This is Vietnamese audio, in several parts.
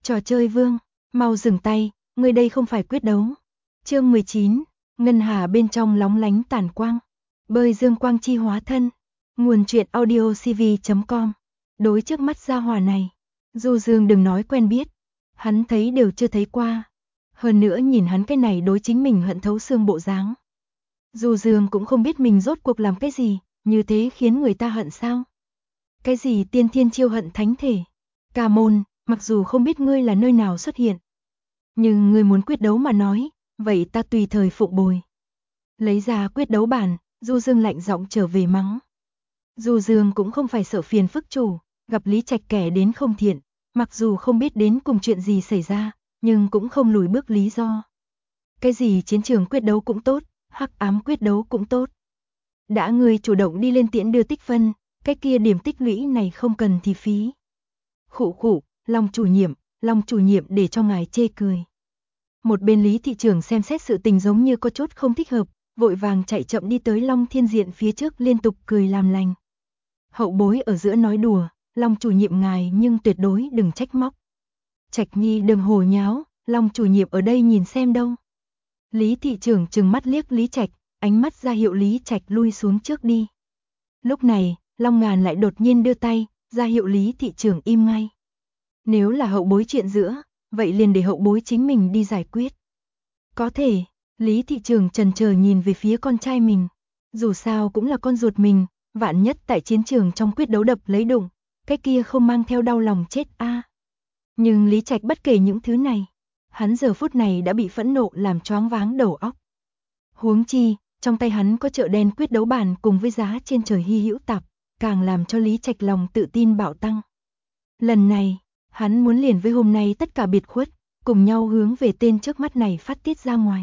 Trò chơi vương, mau dừng tay, ngươi đây không phải quyết đấu. Chương 19, ngân hà bên trong lóng lánh tàn quang, bơi dương quang chi hóa thân. Nguồn truyện audio cv.com. Đối trước mắt gia hỏa này, Du Dương đừng nói quen biết, hắn thấy đều chưa thấy qua. Hơn nữa nhìn hắn cái này đối chính mình hận thấu xương bộ dáng. Du Dương cũng không biết mình rốt cuộc làm cái gì, như thế khiến người ta hận sao? Cái gì tiên thiên chiêu hận thánh thể? Ca môn, mặc dù không biết ngươi là nơi nào xuất hiện, nhưng ngươi muốn quyết đấu mà nói, vậy ta tùy thời phụng bồi. Lấy ra quyết đấu bản, Du Dương lạnh giọng trở về mắng. Du Dương cũng không phải sợ phiền phức chủ, gặp Lý Trạch kẻ đến không thiện, mặc dù không biết đến cùng chuyện gì xảy ra, nhưng cũng không lùi bước lý do. Cái gì chiến trường quyết đấu cũng tốt, hắc ám quyết đấu cũng tốt. Đã ngươi chủ động đi lên tiễn đưa tích phân, cái kia điểm tích lũy này không cần thì phí. Khụ khụ, Long chủ nhiệm để cho ngài chê cười. Một bên Lý thị trưởng xem xét sự tình giống như có chút không thích hợp, vội vàng chạy chậm đi tới Long Thiên Diện phía trước liên tục cười làm lành. Hậu bối ở giữa nói đùa, Long chủ nhiệm ngài nhưng tuyệt đối đừng trách móc. Trạch Nhi đừng hồ nháo, Long chủ nhiệm ở đây nhìn xem đâu. Lý thị trưởng trừng mắt liếc Lý Trạch, ánh mắt ra hiệu Lý Trạch lui xuống trước đi. Lúc này, Long Ngàn lại đột nhiên đưa tay, ra hiệu Lý thị trưởng im ngay. Nếu là hậu bối chuyện giữa, vậy liền để hậu bối chính mình đi giải quyết. Có thể, Lý thị trưởng chần chờ nhìn về phía con trai mình. Dù sao cũng là con ruột mình, vạn nhất tại chiến trường trong quyết đấu đập lấy đụng, cái kia không mang theo đau lòng chết a. Nhưng Lý Trạch bất kể những thứ này, hắn giờ phút này đã bị phẫn nộ làm choáng váng đầu óc. Huống chi, trong tay hắn có chợ đen quyết đấu bản cùng với giá trên trời hy hữu tạp, càng làm cho Lý Trạch lòng tự tin bạo tăng. Lần này, hắn muốn liền với hôm nay tất cả biệt khuất, cùng nhau hướng về tên trước mắt này phát tiết ra ngoài.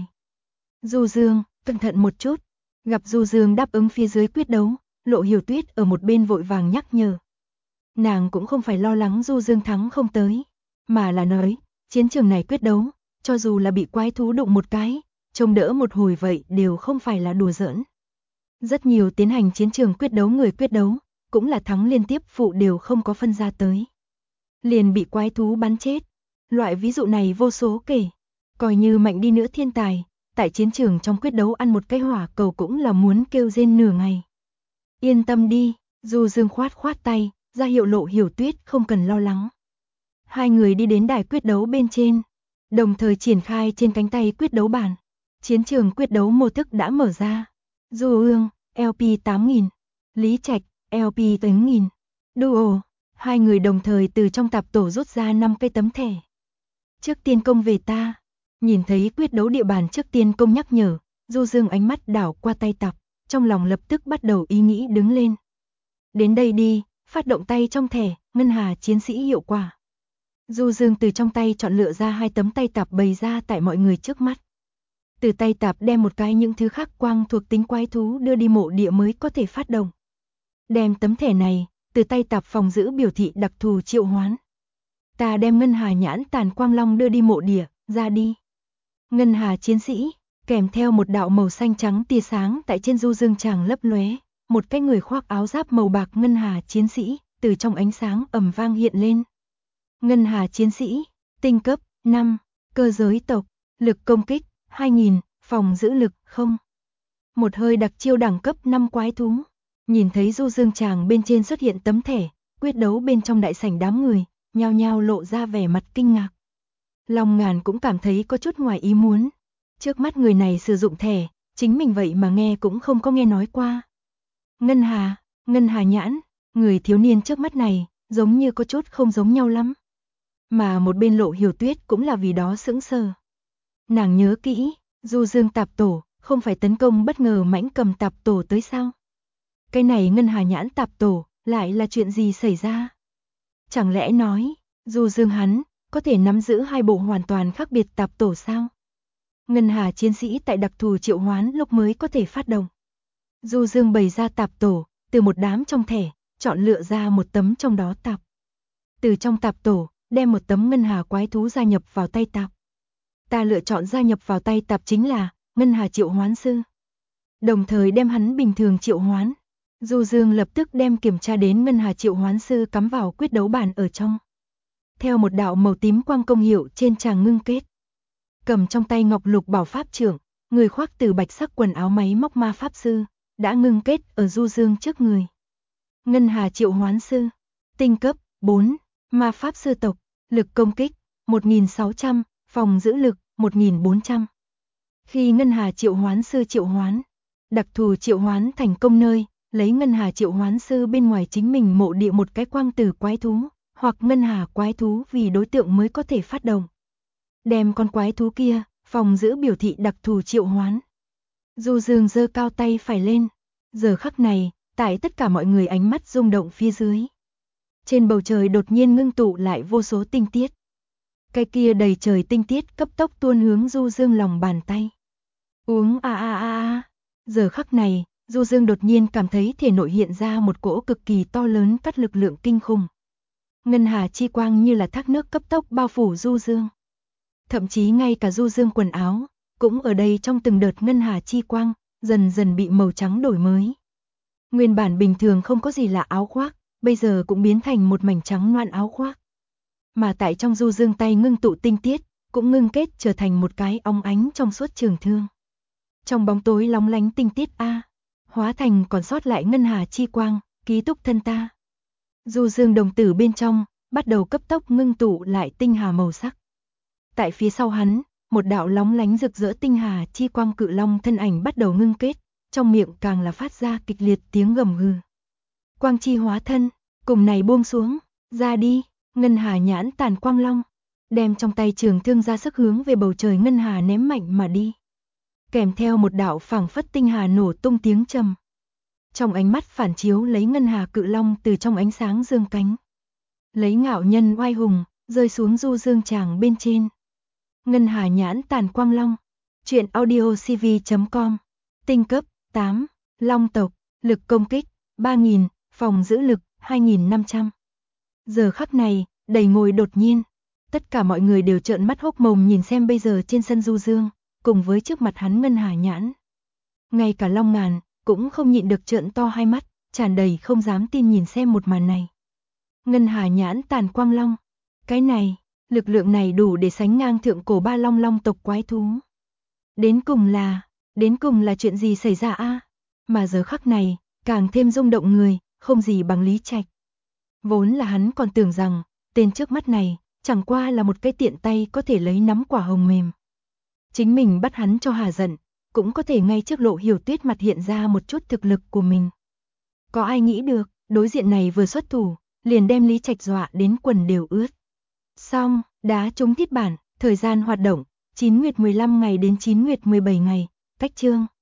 Du Dương, cẩn thận một chút. Gặp Du Dương đáp ứng phía dưới quyết đấu, Lộ Hiểu Tuyết ở một bên vội vàng nhắc nhở. Nàng cũng không phải lo lắng Du Dương thắng không tới, mà là nói, chiến trường này quyết đấu, cho dù là bị quái thú đụng một cái, trông đỡ một hồi vậy đều không phải là đùa giỡn. Rất nhiều tiến hành chiến trường quyết đấu người quyết đấu, cũng là thắng liên tiếp phụ đều không có phân ra tới. Liền bị quái thú bắn chết. Loại ví dụ này vô số kể. Coi như mạnh đi nữa thiên tài, tại chiến trường trong quyết đấu ăn một cái hỏa cầu cũng là muốn kêu rên nửa ngày. Yên tâm đi, Du Dương khoát khoát tay, ra hiệu Lộ Hiểu Tuyết không cần lo lắng. Hai người đi đến đài quyết đấu bên trên, đồng thời triển khai trên cánh tay quyết đấu bản. Chiến trường quyết đấu mô thức đã mở ra. Du Ương, LP 8000, Lý Trạch, LP 8000, Duo, hai người đồng thời từ trong tạp tổ rút ra 5 cây tấm thẻ. Trước tiên công về ta. Nhìn thấy quyết đấu địa bàn trước tiên công nhắc nhở, Du Dương ánh mắt đảo qua tay tạp, trong lòng lập tức bắt đầu ý nghĩ đứng lên. Đến đây đi, phát động tay trong thẻ, ngân hà chiến sĩ hiệu quả. Du Dương từ trong tay chọn lựa ra 2 tấm tay tạp bày ra tại mọi người trước mắt. Từ tay tạp đem một cái những thứ khác quang thuộc tính quái thú đưa đi mộ địa mới có thể phát động. Đem tấm thẻ này, từ tay tạp phòng giữ biểu thị đặc thù triệu hoán. Ta đem ngân hà nhãn tàn quang long đưa đi mộ địa, ra đi. Ngân hà chiến sĩ, kèm theo một đạo màu xanh trắng tia sáng tại trên Du Dương tràng lấp lóe, một cái người khoác áo giáp màu bạc ngân hà chiến sĩ, từ trong ánh sáng ầm vang hiện lên. Ngân hà chiến sĩ, tinh cấp 5, cơ giới tộc, lực công kích 2000, phòng giữ lực 0. Một hơi đặc chiêu đẳng cấp 5 quái thú. Nhìn thấy Du Dương tràng bên trên xuất hiện tấm thẻ, quyết đấu bên trong đại sảnh đám người, nhao nhao lộ ra vẻ mặt kinh ngạc. Long Ngàn cũng cảm thấy có chút ngoài ý muốn. Trước mắt người này sử dụng thẻ, chính mình vậy mà nghe cũng không có nghe nói qua. Ngân hà nhãn, người thiếu niên trước mắt này, giống như có chút không giống nhau lắm. Mà một bên Lộ Hiểu Tuyết cũng là vì đó sững sờ. Nàng nhớ kỹ, Du Dương tạp tổ, không phải tấn công bất ngờ mãnh cầm tạp tổ tới sao? Cái này ngân hà nhãn tạp tổ, lại là chuyện gì xảy ra? Chẳng lẽ nói, Du Dương hắn, có thể nắm giữ 2 bộ hoàn toàn khác biệt tạp tổ sao? Ngân hà chiến sĩ tại đặc thù triệu hoán lúc mới có thể phát động. Du Dương bày ra tạp tổ, từ một đám trong thẻ, chọn lựa ra một tấm trong đó tạp. Từ trong tạp tổ, đem một tấm ngân hà quái thú gia nhập vào tay tạp. Ta lựa chọn gia nhập vào tay tạp chính là ngân hà triệu hoán sư. Đồng thời đem hắn bình thường triệu hoán. Du Dương lập tức đem kiểm tra đến ngân hà triệu hoán sư cắm vào quyết đấu bản ở trong. theo một đạo màu tím quang công hiệu trên tràng ngưng kết. Cầm trong tay ngọc lục bảo pháp trượng, người khoác từ bạch sắc quần áo máy móc ma pháp sư, đã ngưng kết ở Du Dương trước người. Ngân Hà triệu hoán sư, tinh cấp 4, ma pháp sư tộc, lực công kích 1600, phòng giữ lực 1400. Khi Ngân Hà triệu hoán sư triệu hoán, đặc thù triệu hoán thành công nơi, lấy Ngân Hà triệu hoán sư bên ngoài chính mình mộ địa một cái quang tử quái thú, hoặc Ngân Hà quái thú vì đối tượng mới có thể phát động. Đem con quái thú kia, phòng giữ biểu thị đặc thù triệu hoán. Du Dương giơ cao tay phải lên. Giờ khắc này, tại tất cả mọi người ánh mắt rung động phía dưới. Trên bầu trời đột nhiên ngưng tụ lại vô số tinh tiết. Cái kia đầy trời tinh tiết cấp tốc tuôn hướng Du Dương lòng bàn tay. Uống a a a a. Giờ khắc này, Du Dương đột nhiên cảm thấy thể nội hiện ra một cỗ cực kỳ to lớn cắt lực lượng kinh khủng. Ngân Hà chi quang như là thác nước cấp tốc bao phủ Du Dương. Thậm chí ngay cả Du Dương quần áo, cũng ở đây trong từng đợt Ngân Hà chi quang, dần dần bị màu trắng đổi mới. Nguyên bản bình thường không có gì là áo khoác, bây giờ cũng biến thành một mảnh trắng loạn áo khoác. Mà tại trong Du Dương tay ngưng tụ tinh tiết, cũng ngưng kết trở thành một cái óng ánh trong suốt trường thương. Trong bóng tối lóng lánh tinh tiết hóa thành còn sót lại Ngân Hà chi quang, ký túc thân ta. Du Dương đồng tử bên trong, bắt đầu cấp tốc ngưng tụ lại tinh hà màu sắc. Tại phía sau hắn, một đạo lóng lánh rực rỡ tinh hà chi quang cự long thân ảnh bắt đầu ngưng kết, trong miệng càng là phát ra kịch liệt tiếng gầm gừ. Quang chi hóa thân, cùng này buông xuống, ra đi, Ngân Hà nhãn tàn quang long, đem trong tay trường thương ra sức hướng về bầu trời Ngân Hà ném mạnh mà đi. Kèm theo một đạo phảng phất tinh hà nổ tung tiếng trầm. Trong ánh mắt phản chiếu lấy Ngân Hà cự long từ trong ánh sáng dương cánh. Lấy ngạo nhân oai hùng, rơi xuống Du Dương tràng bên trên. Ngân Hà nhãn tàn quang long. Truyện audio cv.com. Tinh cấp 8, long tộc, lực công kích 3000, phòng giữ lực 2500. Giờ khắc này, đầy ngồi đột nhiên, tất cả mọi người đều trợn mắt hốc mồm nhìn xem bây giờ trên sân Du Dương, cùng với trước mặt hắn Ngân Hà nhãn. Ngay cả Long Ngàn cũng không nhịn được trợn to hai mắt, tràn đầy không dám tin nhìn xem một màn này. Ngân Hà nhãn tàn quang long, cái này, lực lượng này đủ để sánh ngang thượng cổ ba long tộc quái thú. Đến cùng là chuyện gì xảy ra Mà giờ khắc này, càng thêm rung động người, không gì bằng Lý Trạch. Vốn là hắn còn tưởng rằng, tên trước mắt này, chẳng qua là một cái tiện tay có thể lấy nắm quả hồng mềm. Chính mình bắt hắn cho hà giận, cũng có thể ngay trước Lộ Hiểu Tuyết mặt hiện ra một chút thực lực của mình. Có ai nghĩ được, đối diện này vừa xuất thủ, liền đem Lý Trạch dọa đến quần đều ướt. Xong, đá trúng thiết bản, thời gian hoạt động, 9 nguyệt 15 ngày đến 9 nguyệt 17 ngày, cách chương.